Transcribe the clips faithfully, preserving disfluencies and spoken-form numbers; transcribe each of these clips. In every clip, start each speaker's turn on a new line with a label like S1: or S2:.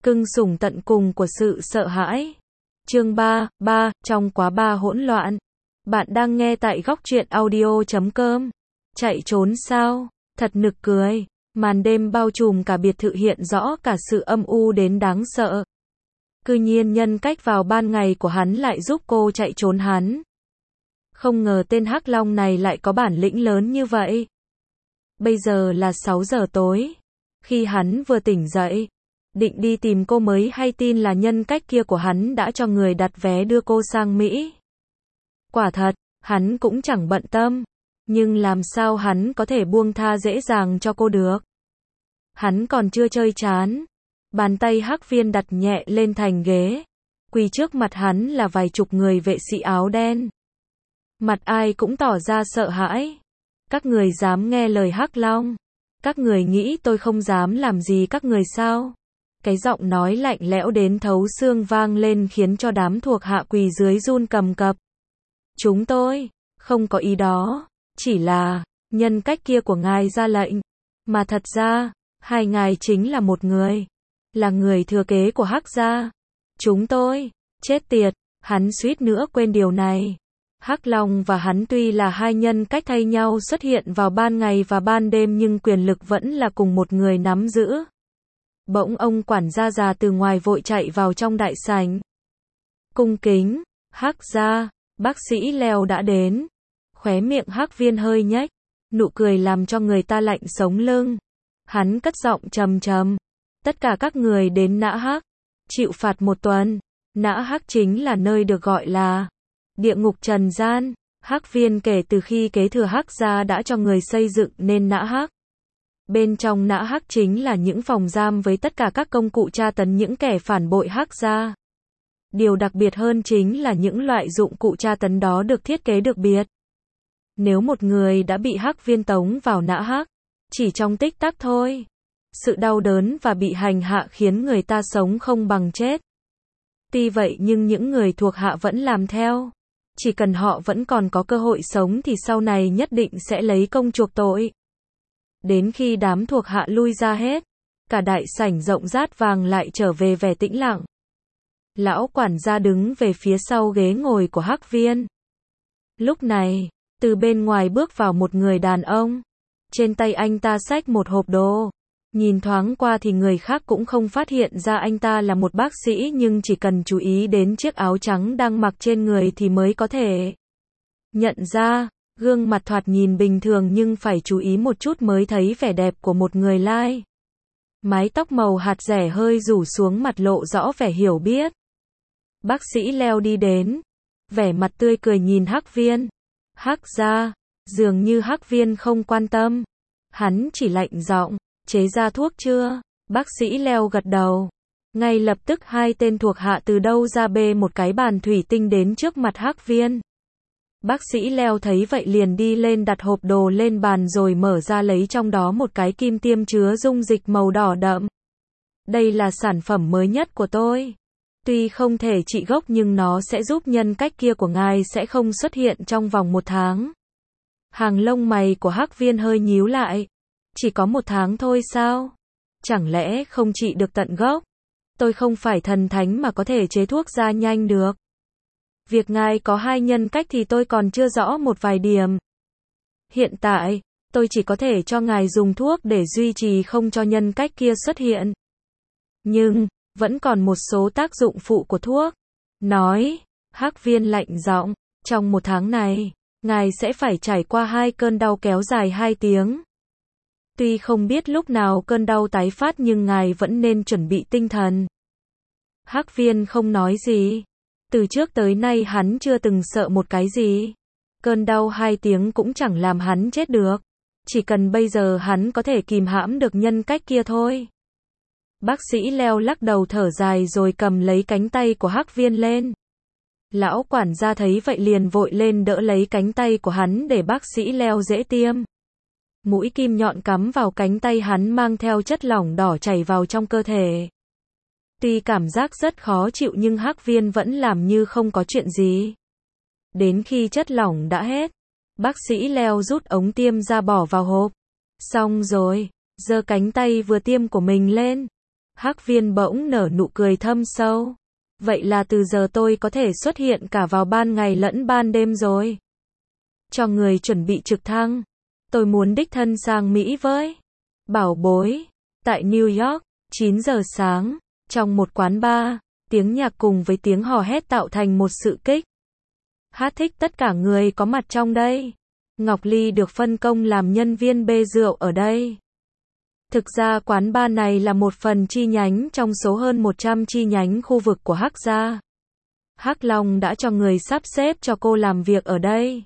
S1: Cưng sủng tận cùng của sự sợ hãi. Chương ba, ba, trong quá ba hỗn loạn. Bạn đang nghe tại góc truyện audio chấm com. Chạy trốn sao? Thật nực cười. Màn đêm bao trùm cả biệt thự hiện rõ cả sự âm u đến đáng sợ. Cư nhiên nhân cách vào ban ngày của hắn lại giúp cô chạy trốn hắn. Không ngờ tên Hắc Long này lại có bản lĩnh lớn như vậy. Bây giờ là sáu giờ tối. Khi hắn vừa tỉnh dậy, định đi tìm cô mới hay tin là nhân cách kia của hắn đã cho người đặt vé đưa cô sang Mỹ. Quả thật, hắn cũng chẳng bận tâm. Nhưng làm sao hắn có thể buông tha dễ dàng cho cô được? Hắn còn chưa chơi chán. Bàn tay Hắc Viên đặt nhẹ lên thành ghế. Quỳ trước mặt hắn là vài chục người vệ sĩ áo đen. Mặt ai cũng tỏ ra sợ hãi. Các người dám nghe lời Hắc Long? Các người nghĩ tôi không dám làm gì các người sao? Cái giọng nói lạnh lẽo đến thấu xương vang lên khiến cho đám thuộc hạ quỳ dưới run cầm cập. Chúng tôi không có ý đó, chỉ là nhân cách kia của ngài ra lệnh, mà thật ra hai ngài chính là một người, là người thừa kế của Hắc gia. Chúng tôi, chết tiệt, hắn suýt nữa quên điều này. Hắc Long và hắn tuy là hai nhân cách thay nhau xuất hiện vào ban ngày và ban đêm nhưng quyền lực vẫn là cùng một người nắm giữ. Bỗng ông quản gia già từ ngoài vội chạy vào trong đại sảnh. Cung kính, Hắc gia, bác sĩ Leo đã đến. Khóe miệng Hắc Viên hơi nhếch, nụ cười làm cho người ta lạnh sống lưng. Hắn cất giọng trầm trầm. Tất cả các người đến Nã Hắc, chịu phạt một tuần. Nã Hắc chính là nơi được gọi là địa ngục trần gian. Hắc Viên kể từ khi kế thừa Hắc gia đã cho người xây dựng nên Nã Hắc. Bên trong Nã Hắc chính là những phòng giam với tất cả các công cụ tra tấn những kẻ phản bội Hắc gia. Điều đặc biệt hơn chính là những loại dụng cụ tra tấn đó được thiết kế đặc biệt. Nếu một người đã bị Hắc Viên tống vào Nã Hắc, chỉ trong tích tắc thôi, sự đau đớn và bị hành hạ khiến người ta sống không bằng chết. Tuy vậy nhưng những người thuộc hạ vẫn làm theo. Chỉ cần họ vẫn còn có cơ hội sống thì sau này nhất định sẽ lấy công chuộc tội. Đến khi đám thuộc hạ lui ra hết, cả đại sảnh rộng rát vàng lại trở về vẻ tĩnh lặng. Lão quản gia đứng về phía sau ghế ngồi của Hắc Viên. Lúc này, từ bên ngoài bước vào một người đàn ông. Trên tay anh ta xách một hộp đồ. Nhìn thoáng qua thì người khác cũng không phát hiện ra anh ta là một bác sĩ, nhưng chỉ cần chú ý đến chiếc áo trắng đang mặc trên người thì mới có thể nhận ra. Gương mặt thoạt nhìn bình thường nhưng phải chú ý một chút mới thấy vẻ đẹp của một người lai. Mái tóc màu hạt rẻ hơi rủ xuống mặt lộ rõ vẻ hiểu biết. Bác sĩ Leo đi đến, vẻ mặt tươi cười nhìn Hắc Viên. Hắc gia, dường như Hắc Viên không quan tâm. Hắn chỉ lạnh giọng, chế ra thuốc chưa? Bác sĩ Leo gật đầu. Ngay lập tức hai tên thuộc hạ từ đâu ra bê một cái bàn thủy tinh đến trước mặt Hắc Viên. Bác sĩ Leo thấy vậy liền đi lên đặt hộp đồ lên bàn rồi mở ra lấy trong đó một cái kim tiêm chứa dung dịch màu đỏ đậm. Đây là sản phẩm mới nhất của tôi. Tuy không thể trị gốc nhưng nó sẽ giúp nhân cách kia của ngài sẽ không xuất hiện trong vòng một tháng. Hàng lông mày của Hắc Viên hơi nhíu lại. Chỉ có một tháng thôi sao? Chẳng lẽ không trị được tận gốc? Tôi không phải thần thánh mà có thể chế thuốc ra nhanh được. Việc ngài có hai nhân cách thì tôi còn chưa rõ một vài điểm. Hiện tại, tôi chỉ có thể cho ngài dùng thuốc để duy trì không cho nhân cách kia xuất hiện. Nhưng, vẫn còn một số tác dụng phụ của thuốc. Nói, Hắc Viên lạnh giọng, trong một tháng này, ngài sẽ phải trải qua hai cơn đau kéo dài hai tiếng. Tuy không biết lúc nào cơn đau tái phát nhưng ngài vẫn nên chuẩn bị tinh thần. Hắc Viên không nói gì. Từ trước tới nay hắn chưa từng sợ một cái gì. Cơn đau hai tiếng cũng chẳng làm hắn chết được. Chỉ cần bây giờ hắn có thể kìm hãm được nhân cách kia thôi. Bác sĩ Leo lắc đầu thở dài rồi cầm lấy cánh tay của Hắc Viên lên. Lão quản gia thấy vậy liền vội lên đỡ lấy cánh tay của hắn để bác sĩ Leo dễ tiêm. Mũi kim nhọn cắm vào cánh tay hắn mang theo chất lỏng đỏ chảy vào trong cơ thể. Tuy cảm giác rất khó chịu nhưng Hắc Viên vẫn làm như không có chuyện gì. Đến khi chất lỏng đã hết, bác sĩ Leo rút ống tiêm ra bỏ vào hộp. Xong rồi, giơ cánh tay vừa tiêm của mình lên. Hắc Viên bỗng nở nụ cười thâm sâu. Vậy là từ giờ tôi có thể xuất hiện cả vào ban ngày lẫn ban đêm rồi. Cho người chuẩn bị trực thăng. Tôi muốn đích thân sang Mỹ với. Bảo bối. Tại New York, chín giờ sáng, trong một quán bar, tiếng nhạc cùng với tiếng hò hét tạo thành một sự kích. Hát thích tất cả người có mặt trong đây. Ngọc Ly được phân công làm nhân viên bê rượu ở đây. Thực ra quán bar này là một phần chi nhánh trong số hơn một trăm chi nhánh khu vực của Hắc gia. Hắc Long đã cho người sắp xếp cho cô làm việc ở đây.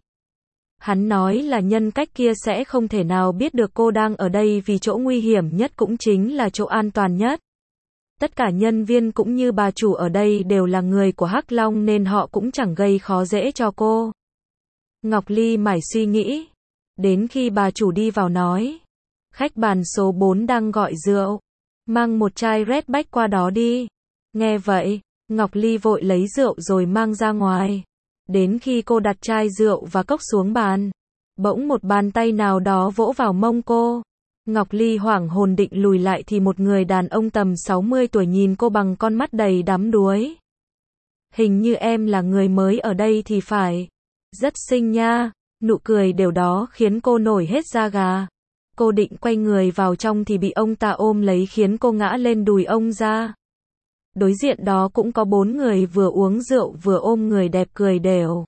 S1: Hắn nói là nhân cách kia sẽ không thể nào biết được cô đang ở đây vì chỗ nguy hiểm nhất cũng chính là chỗ an toàn nhất. Tất cả nhân viên cũng như bà chủ ở đây đều là người của Hắc Long nên họ cũng chẳng gây khó dễ cho cô. Ngọc Ly mải suy nghĩ. Đến khi bà chủ đi vào nói. Khách bàn số bốn đang gọi rượu. Mang một chai Red Bull qua đó đi. Nghe vậy, Ngọc Ly vội lấy rượu rồi mang ra ngoài. Đến khi cô đặt chai rượu và cốc xuống bàn, bỗng một bàn tay nào đó vỗ vào mông cô. Ngọc Ly hoảng hồn định lùi lại thì một người đàn ông tầm sáu mươi tuổi nhìn cô bằng con mắt đầy đắm đuối. Hình như em là người mới ở đây thì phải. Rất xinh nha. Nụ cười đều đó khiến cô nổi hết da gà. Cô định quay người vào trong thì bị ông ta ôm lấy khiến cô ngã lên đùi ông ra. Đối diện đó cũng có bốn người vừa uống rượu vừa ôm người đẹp cười đều.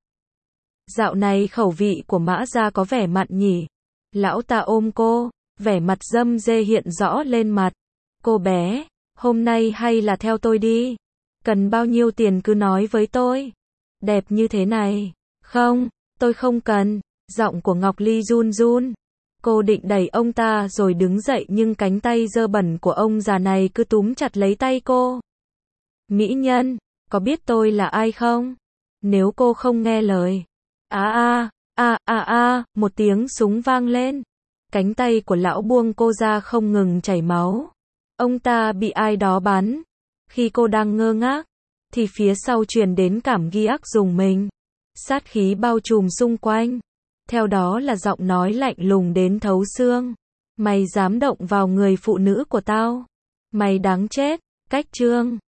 S1: Dạo này khẩu vị của Mã gia có vẻ mặn nhỉ. Lão ta ôm cô, vẻ mặt dâm dê hiện rõ lên mặt. Cô bé, hôm nay hay là theo tôi đi. Cần bao nhiêu tiền cứ nói với tôi. Đẹp như thế này. Không, tôi không cần. Giọng của Ngọc Ly run run. Cô định đẩy ông ta rồi đứng dậy nhưng cánh tay dơ bẩn của ông già này cứ túm chặt lấy tay cô. Mỹ nhân, có biết tôi là ai không? Nếu cô không nghe lời. À à, à à à, một tiếng súng vang lên. Cánh tay của lão buông cô ra không ngừng chảy máu. Ông ta bị ai đó bắn. Khi cô đang ngơ ngác, thì phía sau truyền đến cảm ghi ác dùng mình. Sát khí bao trùm xung quanh. Theo đó là giọng nói lạnh lùng đến thấu xương. Mày dám động vào người phụ nữ của tao? Mày đáng chết. Cách chương